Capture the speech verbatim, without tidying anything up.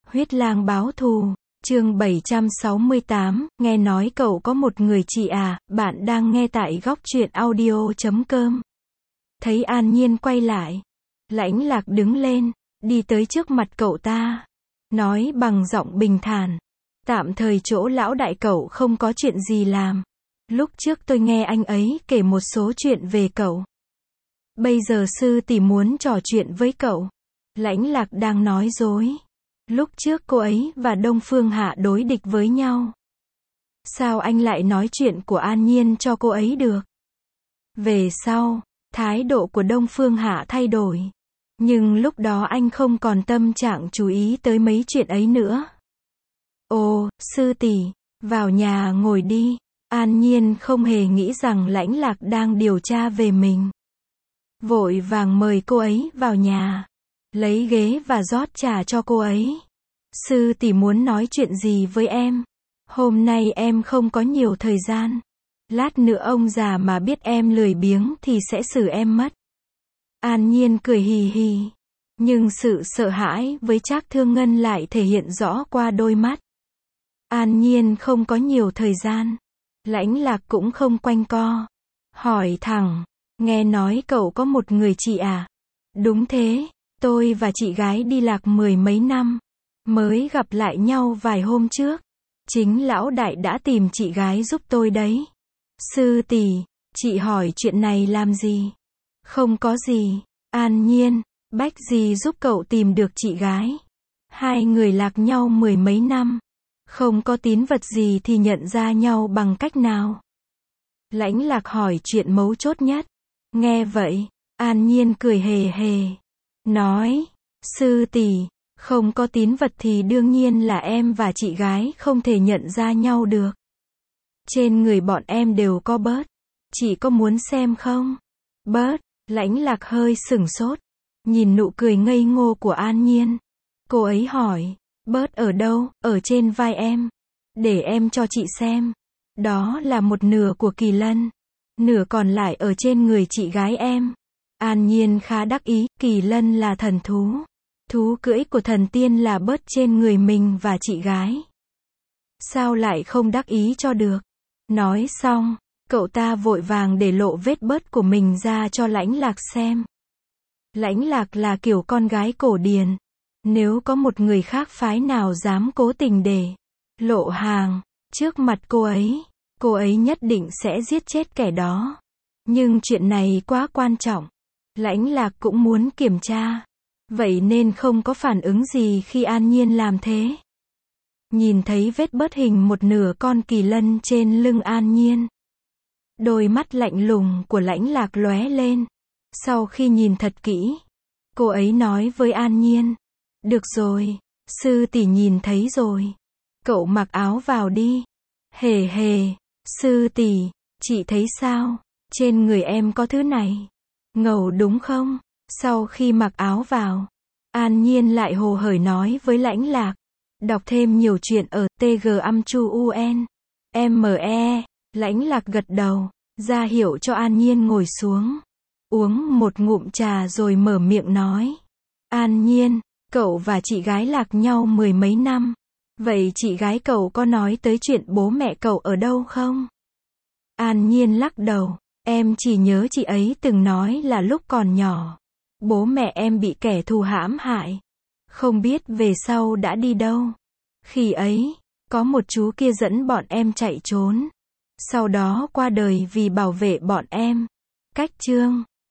Huyết lang báo thù, chương bảy trăm sáu mươi tám, nghe nói cậu có một người chị à, bạn đang nghe tại góc truyện audio chấm com. Thấy An Nhiên quay lại, Lãnh Lạc đứng lên, đi tới trước mặt cậu ta, nói bằng giọng bình thản, tạm thời chỗ lão đại cậu không có chuyện gì làm. Lúc trước tôi nghe anh ấy kể một số chuyện về cậu. Bây giờ sư tỷ muốn trò chuyện với cậu. Lãnh Lạc đang nói dối. Lúc trước cô ấy và Đông Phương Hạ đối địch với nhau. Sao anh lại nói chuyện của An Nhiên cho cô ấy được? Về sau, thái độ của Đông Phương Hạ thay đổi. Nhưng lúc đó anh không còn tâm trạng chú ý tới mấy chuyện ấy nữa. Ồ, sư tỷ, vào nhà ngồi đi. An Nhiên không hề nghĩ rằng Lãnh Lạc đang điều tra về mình. Vội vàng mời cô ấy vào nhà. Lấy ghế và rót trà cho cô ấy. Sư tỷ muốn nói chuyện gì với em? Hôm nay em không có nhiều thời gian. Lát nữa ông già mà biết em lười biếng thì sẽ xử em mất. An Nhiên cười hì hì. Nhưng sự sợ hãi với Trác Thương Ngân lại thể hiện rõ qua đôi mắt. An Nhiên không có nhiều thời gian. Lãnh Lạc cũng không quanh co. Hỏi thẳng, nghe nói cậu có một người chị à? Đúng thế, tôi và chị gái đi lạc mười mấy năm. Mới gặp lại nhau vài hôm trước. Chính lão đại đã tìm chị gái giúp tôi đấy. Sư tỷ, chị hỏi chuyện này làm gì? Không có gì. An Nhiên, bách gì giúp cậu tìm được chị gái. Hai người lạc nhau mười mấy năm. Không có tín vật gì thì nhận ra nhau bằng cách nào? Lãnh Lạc hỏi chuyện mấu chốt nhất. Nghe vậy, An Nhiên cười hề hề. Nói, sư tỷ, không có tín vật thì đương nhiên là em và chị gái không thể nhận ra nhau được. Trên người bọn em đều có bớt. Chị có muốn xem không? Bớt, Lãnh Lạc hơi sửng sốt. Nhìn nụ cười ngây ngô của An Nhiên. Cô ấy hỏi, bớt ở đâu? Ở trên vai em. Để em cho chị xem. Đó là một nửa của Kỳ Lân. Nửa còn lại ở trên người chị gái em. An Nhiên khá đắc ý, Kỳ Lân là thần thú. Thú cưỡi của thần tiên là bớt trên người mình và chị gái. Sao lại không đắc ý cho được? Nói xong, cậu ta vội vàng để lộ vết bớt của mình ra cho Lãnh Lạc xem. Lãnh Lạc là kiểu con gái cổ điển. Nếu có một người khác phái nào dám cố tình để lộ hàng trước mặt cô ấy, cô ấy nhất định sẽ giết chết kẻ đó. Nhưng chuyện này quá quan trọng. Lãnh Lạc cũng muốn kiểm tra. Vậy nên không có phản ứng gì khi An Nhiên làm thế. Nhìn thấy vết bớt hình một nửa con kỳ lân trên lưng An Nhiên. Đôi mắt lạnh lùng của Lãnh Lạc lóe lên. Sau khi nhìn thật kỹ, cô ấy nói với An Nhiên. Được rồi, sư tỷ nhìn thấy rồi. Cậu mặc áo vào đi. Hề hề, sư tỷ, chị thấy sao? Trên người em có thứ này. Ngầu đúng không? Sau khi mặc áo vào, An Nhiên lại hồ hởi nói với Lãnh Lạc. Đọc thêm nhiều chuyện ở tgumchun. Me. Lãnh Lạc gật đầu, ra hiệu cho An Nhiên ngồi xuống. Uống một ngụm trà rồi mở miệng nói. An Nhiên, cậu và chị gái lạc nhau mười mấy năm. Vậy chị gái cậu có nói tới chuyện bố mẹ cậu ở đâu không? An Nhiên lắc đầu. Em chỉ nhớ chị ấy từng nói là lúc còn nhỏ, bố mẹ em bị kẻ thù hãm hại. Không biết về sau đã đi đâu. Khi ấy, có một chú kia dẫn bọn em chạy trốn. Sau đó qua đời vì bảo vệ bọn em. Cách chương